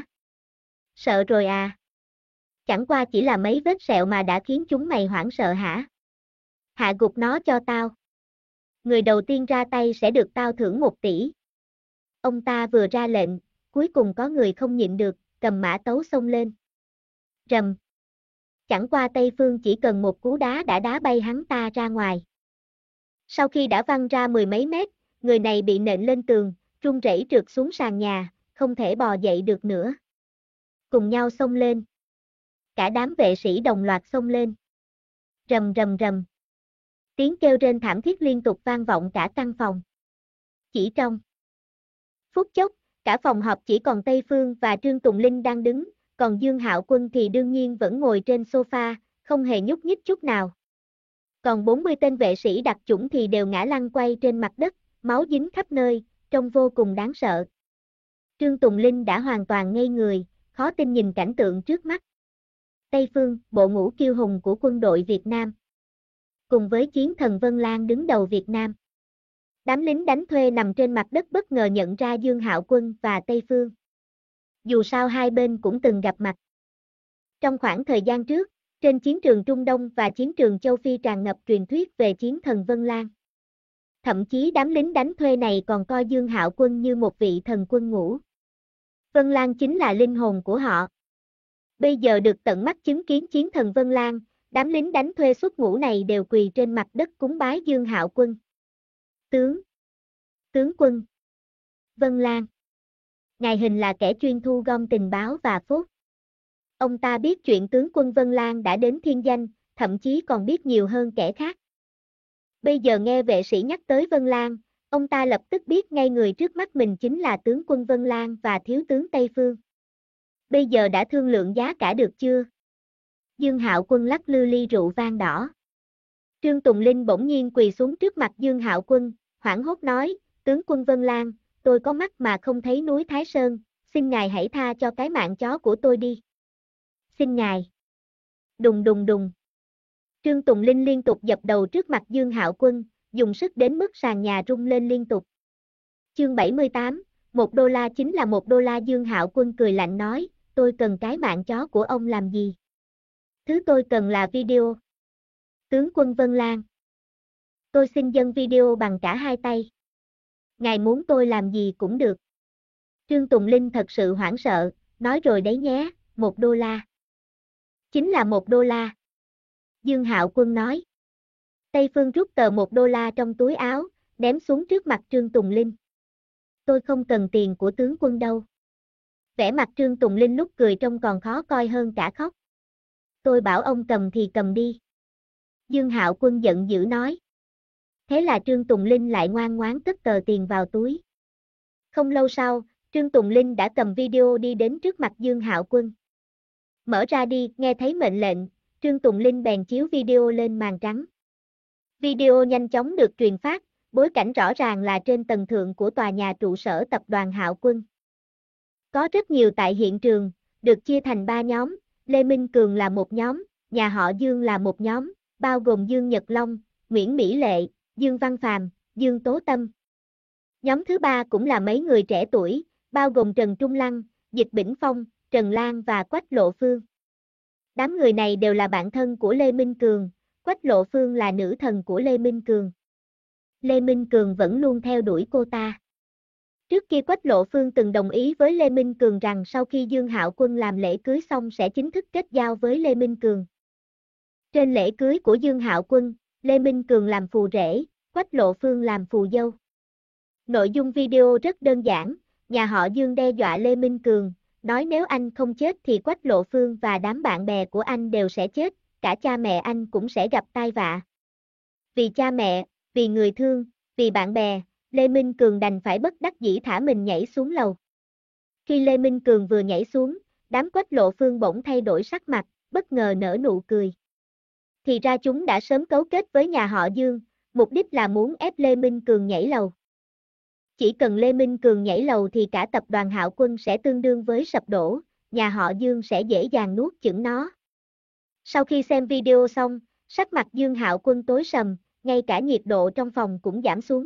Sợ rồi à? Chẳng qua chỉ là mấy vết sẹo mà đã khiến chúng mày hoảng sợ hả? Hạ gục nó cho tao. Người đầu tiên ra tay sẽ được tao thưởng 1 tỷ. Ông ta vừa ra lệnh, cuối cùng có người không nhịn được, cầm mã tấu xông lên. Rầm. Chẳng qua Tây Phương chỉ cần một cú đá đã đá bay hắn ta ra ngoài. Sau khi đã văng ra 10 mấy mét, người này bị nện lên tường, run rẩy trượt xuống sàn nhà, không thể bò dậy được nữa. Cùng nhau xông lên. Cả đám vệ sĩ đồng loạt xông lên. Rầm rầm rầm. Tiếng kêu rên thảm thiết liên tục vang vọng cả căn phòng. Chỉ trong phút chốc, cả phòng họp chỉ còn Tây Phương và Trương Tùng Linh đang đứng, còn Dương Hạo Quân thì đương nhiên vẫn ngồi trên sofa, không hề nhúc nhích chút nào. Còn 40 tên vệ sĩ đặc chủng thì đều ngã lăn quay trên mặt đất, máu dính khắp nơi, trông vô cùng đáng sợ. Trương Tùng Linh đã hoàn toàn ngây người, khó tin nhìn cảnh tượng trước mắt. Tây Phương, bộ ngũ kiêu hùng của quân đội Việt Nam. Cùng với chiến thần Vân Lan đứng đầu Việt Nam. Đám lính đánh thuê nằm trên mặt đất bất ngờ nhận ra Dương Hạo Quân và Tây Phương. Dù sao hai bên cũng từng gặp mặt. Trong khoảng thời gian trước, trên chiến trường Trung Đông và chiến trường Châu Phi tràn ngập truyền thuyết về chiến thần Vân Lan. Thậm chí đám lính đánh thuê này còn coi Dương Hạo Quân như một vị thần quân ngũ. Vân Lan chính là linh hồn của họ. Bây giờ được tận mắt chứng kiến chiến thần Vân Lan, đám lính đánh thuê xuất ngũ này đều quỳ trên mặt đất cúng bái Dương Hạo Quân. Tướng quân Vân Lan. Ngài Hình là kẻ chuyên thu gom tình báo và phốt. Ông ta biết chuyện tướng quân Vân Lan đã đến thiên danh, thậm chí còn biết nhiều hơn kẻ khác. Bây giờ nghe vệ sĩ nhắc tới Vân Lan, ông ta lập tức biết ngay người trước mắt mình chính là tướng quân Vân Lan và thiếu tướng Tây Phương. Bây giờ đã thương lượng giá cả được chưa? Dương Hạo Quân lắc lư ly rượu vang đỏ. Trương Tùng Linh bỗng nhiên quỳ xuống trước mặt Dương Hạo Quân, hoảng hốt nói, tướng quân Vân Lan, tôi có mắt mà không thấy núi Thái Sơn, xin ngài hãy tha cho cái mạng chó của tôi đi. Xin ngài. Đùng đùng đùng. Trương Tùng Linh liên tục dập đầu trước mặt Dương Hạo Quân, dùng sức đến mức sàn nhà rung lên liên tục. Chương 78, $1 chính là $1. Dương Hạo Quân cười lạnh nói, tôi cần cái mạng chó của ông làm gì? Thứ tôi cần là video. Tướng quân Vân Lan. Tôi xin dâng video bằng cả hai tay. Ngài muốn tôi làm gì cũng được. Trương Tùng Linh thật sự hoảng sợ, nói rồi đấy nhé, $1. Chính là $1. Dương Hạo Quân nói. Tây Phương rút tờ $1 trong túi áo, ném xuống trước mặt Trương Tùng Linh. Tôi không cần tiền của tướng quân đâu. Vẻ mặt Trương Tùng Linh lúc cười trông còn khó coi hơn cả khóc. Tôi bảo ông cầm thì cầm đi. Dương Hạo Quân giận dữ nói. Thế là Trương Tùng Linh lại ngoan ngoãn cất tờ tiền vào túi. Không lâu sau, Trương Tùng Linh đã cầm video đi đến trước mặt Dương Hạo Quân. Mở ra đi, nghe thấy mệnh lệnh, Trương Tùng Linh bèn chiếu video lên màn trắng. Video nhanh chóng được truyền phát, bối cảnh rõ ràng là trên tầng thượng của tòa nhà trụ sở tập đoàn Hạo Quân. Có rất nhiều tại hiện trường, được chia thành 3 nhóm, Lê Minh Cường là một nhóm, nhà họ Dương là một nhóm, bao gồm Dương Nhật Long, Nguyễn Mỹ Lệ, Dương Văn Phàm, Dương Tố Tâm. Nhóm thứ 3 cũng là mấy người trẻ tuổi, bao gồm Trần Trung Lăng, Dịch Bỉnh Phong, Trần Lan và Quách Lộ Phương. Đám người này đều là bạn thân của Lê Minh Cường, Quách Lộ Phương là nữ thần của Lê Minh Cường. Lê Minh Cường vẫn luôn theo đuổi cô ta. Trước kia Quách Lộ Phương từng đồng ý với Lê Minh Cường rằng sau khi Dương Hạo Quân làm lễ cưới xong sẽ chính thức kết giao với Lê Minh Cường. Trên lễ cưới của Dương Hạo Quân, Lê Minh Cường làm phù rể, Quách Lộ Phương làm phù dâu. Nội dung video rất đơn giản, nhà họ Dương đe dọa Lê Minh Cường, nói nếu anh không chết thì Quách Lộ Phương và đám bạn bè của anh đều sẽ chết, cả cha mẹ anh cũng sẽ gặp tai vạ. Vì cha mẹ, vì người thương, vì bạn bè, Lê Minh Cường đành phải bất đắc dĩ thả mình nhảy xuống lầu. Khi Lê Minh Cường vừa nhảy xuống, đám Quách Lộ Phương bỗng thay đổi sắc mặt, bất ngờ nở nụ cười. Thì ra chúng đã sớm cấu kết với nhà họ Dương, mục đích là muốn ép Lê Minh Cường nhảy lầu. Chỉ cần Lê Minh Cường nhảy lầu thì cả tập đoàn Hạo Quân sẽ tương đương với sập đổ, nhà họ Dương sẽ dễ dàng nuốt chửng nó. Sau khi xem video xong, sắc mặt Dương Hạo Quân tối sầm, ngay cả nhiệt độ trong phòng cũng giảm xuống.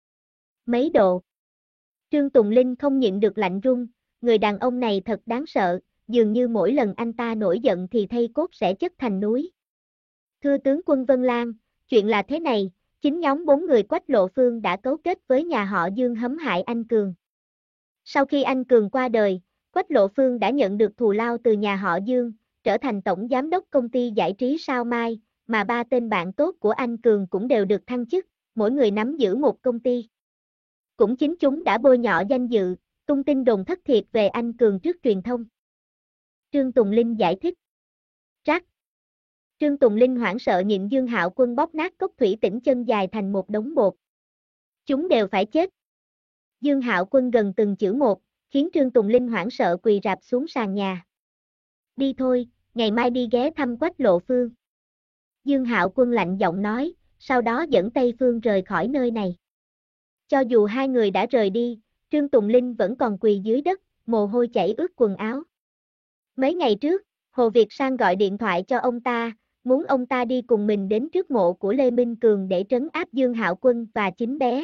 Mấy độ? Trương Tùng Linh không nhịn được lạnh run, người đàn ông này thật đáng sợ, dường như mỗi lần anh ta nổi giận thì thây cốt sẽ chất thành núi. Thưa tướng quân Vân Lan, chuyện là thế này, chính nhóm 4 người Quách Lộ Phương đã cấu kết với nhà họ Dương hãm hại anh Cường. Sau khi anh Cường qua đời, Quách Lộ Phương đã nhận được thù lao từ nhà họ Dương, trở thành tổng giám đốc công ty giải trí Sao Mai, mà 3 tên bạn tốt của anh Cường cũng đều được thăng chức, mỗi người nắm giữ một công ty. Cũng chính chúng đã bôi nhọ danh dự, tung tin đồn thất thiệt về anh Cường trước truyền thông. Trương Tùng Linh giải thích. Rắc. Trương Tùng Linh hoảng sợ nhìn Dương Hạo Quân bóp nát cốc thủy tĩnh chân dài thành một đống bột. Chúng đều phải chết. Dương Hạo Quân gần từng chữ một, khiến Trương Tùng Linh hoảng sợ quỳ rạp xuống sàn nhà. Đi thôi, ngày mai đi ghé thăm Quách Lộ Phương. Dương Hạo Quân lạnh giọng nói, sau đó dẫn Tây Phương rời khỏi nơi này. Cho dù hai người đã rời đi, Trương Tùng Linh vẫn còn quỳ dưới đất, mồ hôi chảy ướt quần áo. Mấy ngày trước, Hồ Việt Sang gọi điện thoại cho ông ta, muốn ông ta đi cùng mình đến trước mộ của Lê Minh Cường để trấn áp Dương Hạo Quân và chính bé.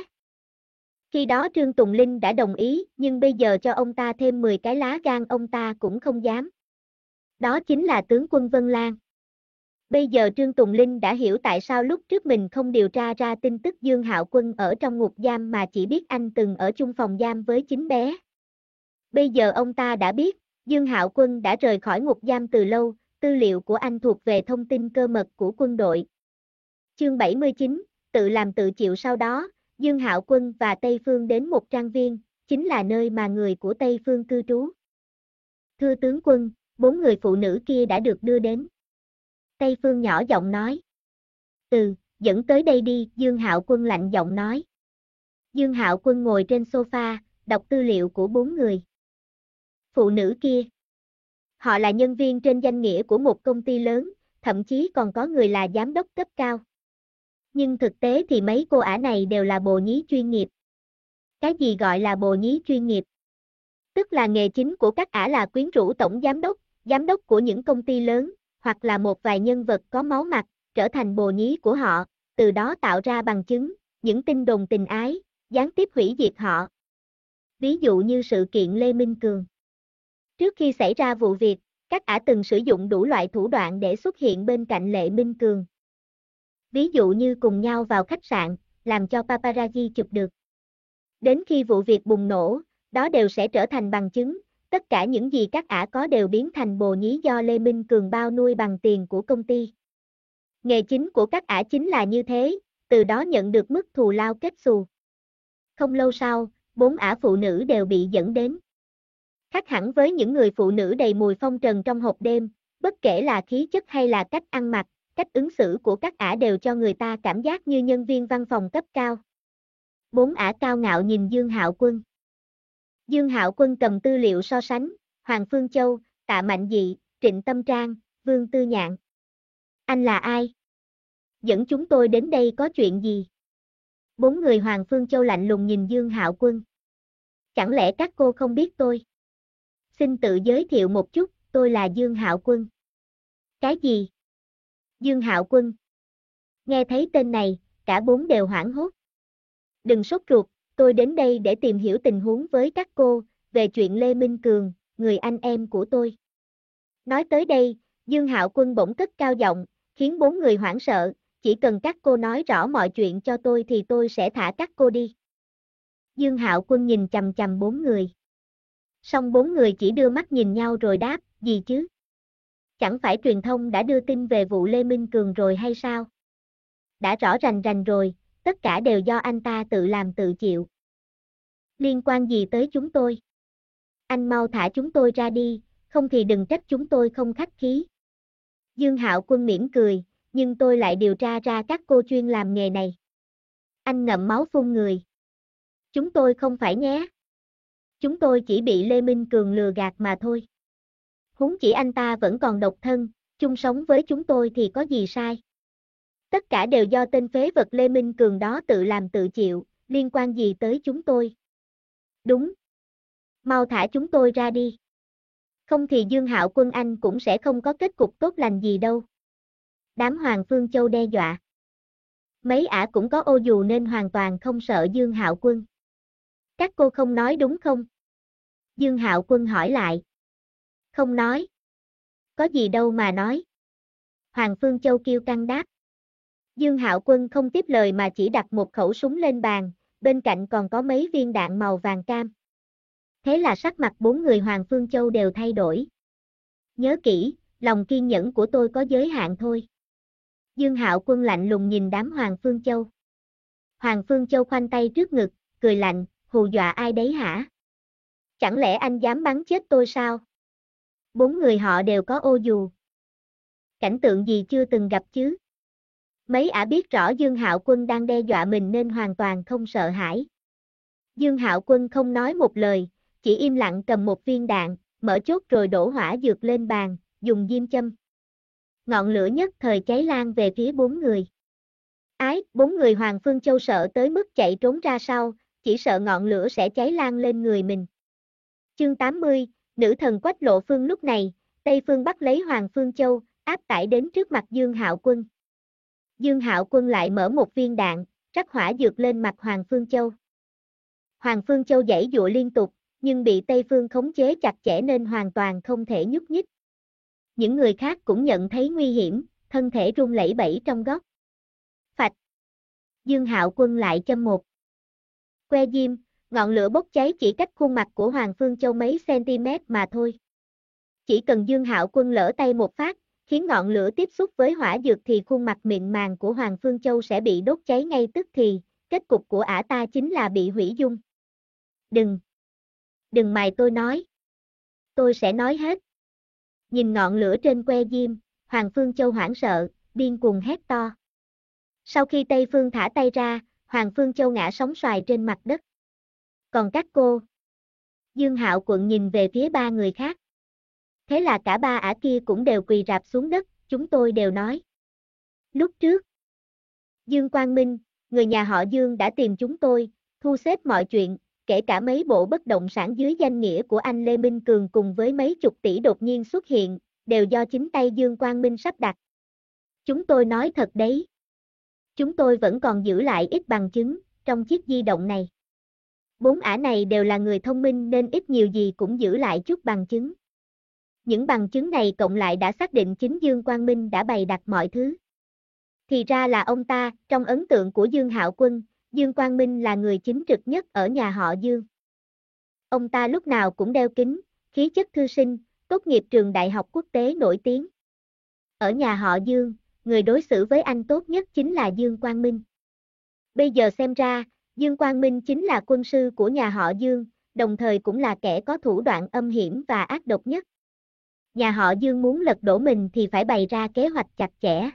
Khi đó Trương Tùng Linh đã đồng ý, nhưng bây giờ cho ông ta thêm 10 cái lá gan ông ta cũng không dám. Đó chính là tướng quân Vân Lan. Bây giờ Trương Tùng Linh đã hiểu tại sao lúc trước mình không điều tra ra tin tức Dương Hạo Quân ở trong ngục giam mà chỉ biết anh từng ở chung phòng giam với chính bé. Bây giờ ông ta đã biết, Dương Hạo Quân đã rời khỏi ngục giam từ lâu, tư liệu của anh thuộc về thông tin cơ mật của quân đội. Chương 79, tự làm tự chịu. Sau đó, Dương Hạo Quân và Tây Phương đến một trang viên, chính là nơi mà người của Tây Phương cư trú. Thưa tướng quân, 4 người phụ nữ kia đã được đưa đến. Tây Phương nhỏ giọng nói. Dẫn tới đây đi, Dương Hạo Quân lạnh giọng nói. Dương Hạo Quân ngồi trên sofa, đọc tư liệu của 4 người. Phụ nữ kia. Họ là nhân viên trên danh nghĩa của một công ty lớn, thậm chí còn có người là giám đốc cấp cao. Nhưng thực tế thì mấy cô ả này đều là bồ nhí chuyên nghiệp. Cái gì gọi là bồ nhí chuyên nghiệp? Tức là nghề chính của các ả là quyến rũ tổng giám đốc của những công ty lớn, hoặc là một vài nhân vật có máu mặt, trở thành bồ nhí của họ, từ đó tạo ra bằng chứng, những tin đồn tình ái, gián tiếp hủy diệt họ. Ví dụ như sự kiện Lê Minh Cường. Trước khi xảy ra vụ việc, các ả từng sử dụng đủ loại thủ đoạn để xuất hiện bên cạnh Lê Minh Cường. Ví dụ như cùng nhau vào khách sạn, làm cho paparazzi chụp được. Đến khi vụ việc bùng nổ, đó đều sẽ trở thành bằng chứng, tất cả những gì các ả có đều biến thành bồ nhí do Lê Minh Cường bao nuôi bằng tiền của công ty. Nghề chính của các ả chính là như thế, từ đó nhận được mức thù lao kết xù. Không lâu sau, 4 ả phụ nữ đều bị dẫn đến. Khác hẳn với những người phụ nữ đầy mùi phong trần trong hộp đêm, bất kể là khí chất hay là cách ăn mặc, cách ứng xử của các ả đều cho người ta cảm giác như nhân viên văn phòng cấp cao. 4 ả cao ngạo nhìn Dương Hạo Quân. Dương Hạo Quân cầm tư liệu so sánh, Hoàng Phương Châu, Tạ Mạnh Dị, Trịnh Tâm Trang, Vương Tư Nhạn. Anh là ai? Dẫn chúng tôi đến đây có chuyện gì? 4 người Hoàng Phương Châu lạnh lùng nhìn Dương Hạo Quân. Chẳng lẽ các cô không biết tôi? Xin tự giới thiệu một chút, tôi là Dương Hạo Quân. Cái gì? Dương Hạo Quân. Nghe thấy tên này, cả 4 đều hoảng hốt. Đừng sốt ruột, tôi đến đây để tìm hiểu tình huống với các cô, về chuyện Lê Minh Cường, người anh em của tôi. Nói tới đây, Dương Hạo Quân bỗng cất cao giọng, khiến 4 người hoảng sợ, chỉ cần các cô nói rõ mọi chuyện cho tôi thì tôi sẽ thả các cô đi. Dương Hạo Quân nhìn chằm chằm 4 người. Song 4 người chỉ đưa mắt nhìn nhau rồi đáp, gì chứ? Chẳng phải truyền thông đã đưa tin về vụ Lê Minh Cường rồi hay sao? Đã rõ rành rành rồi, tất cả đều do anh ta tự làm tự chịu. Liên quan gì tới chúng tôi? Anh mau thả chúng tôi ra đi, không thì đừng trách chúng tôi không khách khí. Dương Hạo Quân mỉm cười, nhưng tôi lại điều tra ra các cô chuyên làm nghề này. Anh ngậm máu phun người. Chúng tôi không phải nhé. Chúng tôi chỉ bị Lê Minh Cường lừa gạt mà thôi. Huống chỉ anh ta vẫn còn độc thân, chung sống với chúng tôi thì có gì sai. Tất cả đều do tên phế vật Lê Minh Cường đó tự làm tự chịu, liên quan gì tới chúng tôi? Đúng. Mau thả chúng tôi ra đi. Không thì Dương Hạo Quân anh cũng sẽ không có kết cục tốt lành gì đâu. Đám Hoàng Phương Châu đe dọa. Mấy ả cũng có ô dù nên hoàn toàn không sợ Dương Hạo Quân. Các cô không nói đúng không? Dương Hạo Quân hỏi lại. Không nói. Có gì đâu mà nói. Hoàng Phương Châu kiêu căng đáp. Dương Hạo Quân không tiếp lời mà chỉ đặt một khẩu súng lên bàn, bên cạnh còn có mấy viên đạn màu vàng cam. Thế là sắc mặt 4 người Hoàng Phương Châu đều thay đổi. Nhớ kỹ, lòng kiên nhẫn của tôi có giới hạn thôi. Dương Hạo Quân lạnh lùng nhìn đám Hoàng Phương Châu. Hoàng Phương Châu khoanh tay trước ngực, cười lạnh, hù dọa ai đấy hả? Chẳng lẽ anh dám bắn chết tôi sao? 4 người họ đều có ô dù. Cảnh tượng gì chưa từng gặp chứ? Mấy ả biết rõ Dương Hạo Quân đang đe dọa mình nên hoàn toàn không sợ hãi. Dương Hạo Quân không nói một lời, chỉ im lặng cầm một viên đạn, mở chốt rồi đổ hỏa dược lên bàn, dùng diêm châm. Ngọn lửa nhất thời cháy lan về phía 4 người. 4 người Hoàng Phương Châu sợ tới mức chạy trốn ra sau, chỉ sợ ngọn lửa sẽ cháy lan lên người mình. Chương 80, nữ thần Quách Lộ Phương. Lúc này, Tây Phương bắt lấy Hoàng Phương Châu, áp tải đến trước mặt Dương Hạo Quân. Dương Hạo Quân lại mở một viên đạn, rắc hỏa dược lên mặt Hoàng Phương Châu. Hoàng Phương Châu giãy giụa liên tục, nhưng bị Tây Phương khống chế chặt chẽ nên hoàn toàn không thể nhúc nhích. Những người khác cũng nhận thấy nguy hiểm, thân thể run lẩy bẩy trong góc. Phạch. Dương Hạo Quân lại châm một que diêm, ngọn lửa bốc cháy chỉ cách khuôn mặt của Hoàng Phương Châu mấy cm mà thôi. Chỉ cần Dương Hạo Quân lỡ tay một phát, khiến ngọn lửa tiếp xúc với hỏa dược thì khuôn mặt mịn màng của Hoàng Phương Châu sẽ bị đốt cháy ngay tức thì, kết cục của ả ta chính là bị hủy dung. Đừng mày tôi nói. Tôi sẽ nói hết. Nhìn ngọn lửa trên que diêm, Hoàng Phương Châu hoảng sợ, điên cuồng hét to. Sau khi Tây Phương thả tay ra, Hoàng Phương Châu ngã sóng xoài trên mặt đất. Còn các cô? Dương Hạo Quân nhìn về phía 3 người khác. Thế là cả 3 ả kia cũng đều quỳ rạp xuống đất, chúng tôi đều nói. Lúc trước, Dương Quang Minh, người nhà họ Dương đã tìm chúng tôi, thu xếp mọi chuyện, kể cả mấy bộ bất động sản dưới danh nghĩa của anh Lê Minh Cường cùng với mấy chục tỷ đột nhiên xuất hiện, đều do chính tay Dương Quang Minh sắp đặt. Chúng tôi nói thật đấy. Chúng tôi vẫn còn giữ lại ít bằng chứng trong chiếc di động này. 4 ả này đều là người thông minh nên ít nhiều gì cũng giữ lại chút bằng chứng. Những bằng chứng này cộng lại đã xác định chính Dương Quang Minh đã bày đặt mọi thứ. Thì ra là ông ta, trong ấn tượng của Dương Hạo Quân, Dương Quang Minh là người chính trực nhất ở nhà họ Dương. Ông ta lúc nào cũng đeo kính, khí chất thư sinh, tốt nghiệp trường đại học quốc tế nổi tiếng. Ở nhà họ Dương, người đối xử với anh tốt nhất chính là Dương Quang Minh. Bây giờ xem ra, Dương Quang Minh chính là quân sư của nhà họ Dương, đồng thời cũng là kẻ có thủ đoạn âm hiểm và ác độc nhất. Nhà họ Dương muốn lật đổ mình thì phải bày ra kế hoạch chặt chẽ.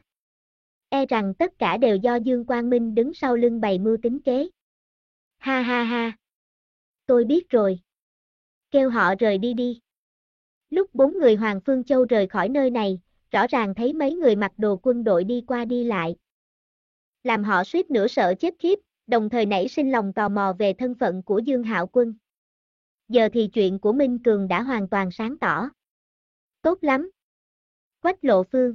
E rằng tất cả đều do Dương Quang Minh đứng sau lưng bày mưu tính kế. Ha ha ha. Tôi biết rồi. Kêu họ rời đi đi. Lúc 4 người Hoàng Phương Châu rời khỏi nơi này, rõ ràng thấy mấy người mặc đồ quân đội đi qua đi lại. Làm họ suýt nữa sợ chết khiếp, đồng thời nảy sinh lòng tò mò về thân phận của Dương Hạo Quân. Giờ thì chuyện của Minh Cường đã hoàn toàn sáng tỏ. Tốt lắm. Quách Lộ Phương.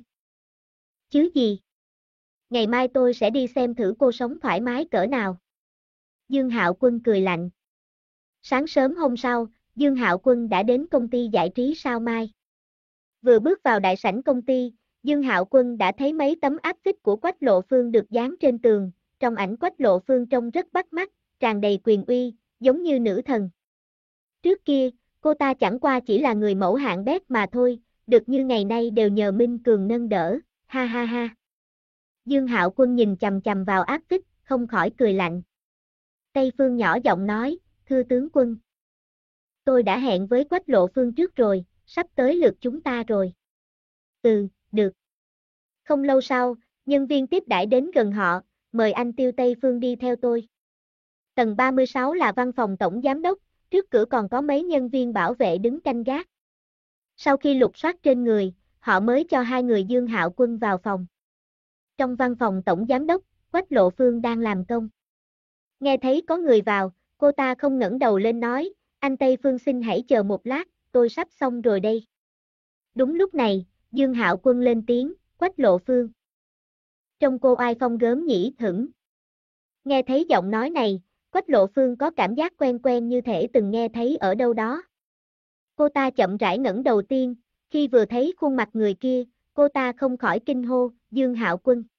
Chứ gì? Ngày mai tôi sẽ đi xem thử cô sống thoải mái cỡ nào. Dương Hạo Quân cười lạnh. Sáng sớm hôm sau, Dương Hạo Quân đã đến công ty giải trí Sao Mai. Vừa bước vào đại sảnh công ty, Dương Hạo Quân đã thấy mấy tấm áp phích của Quách Lộ Phương được dán trên tường, trong ảnh Quách Lộ Phương trông rất bắt mắt, tràn đầy quyền uy, giống như nữ thần. Trước kia, cô ta chẳng qua chỉ là người mẫu hạng bét mà thôi, được như ngày nay đều nhờ Minh Cường nâng đỡ, ha ha ha. Dương Hạo Quân nhìn chằm chằm vào áp phích, không khỏi cười lạnh. Tây Phương nhỏ giọng nói, thưa tướng quân. Tôi đã hẹn với Quách Lộ Phương trước rồi, sắp tới lượt chúng ta rồi. Được. Không lâu sau, nhân viên tiếp đãi đến gần họ, mời anh Tiêu Tây Phương đi theo tôi. Tầng 36 là văn phòng tổng giám đốc, trước cửa còn có mấy nhân viên bảo vệ đứng canh gác. Sau khi lục soát trên người, họ mới cho hai người Dương Hạo Quân vào phòng. Trong văn phòng tổng giám đốc, Quách Lộ Phương đang làm công. Nghe thấy có người vào, cô ta không ngẩng đầu lên nói, anh Tây Phương xin hãy chờ một lát, tôi sắp xong rồi đây. Đúng lúc này, Dương Hạo Quân lên tiếng, Quách Lộ Phương. Trông cô oai phong gớm nhỉ thửng. Nghe thấy giọng nói này, Quách Lộ Phương có cảm giác quen quen như thể từng nghe thấy ở đâu đó. Cô ta chậm rãi ngẩng đầu tiên, khi vừa thấy khuôn mặt người kia, cô ta không khỏi kinh hô, Dương Hạo Quân.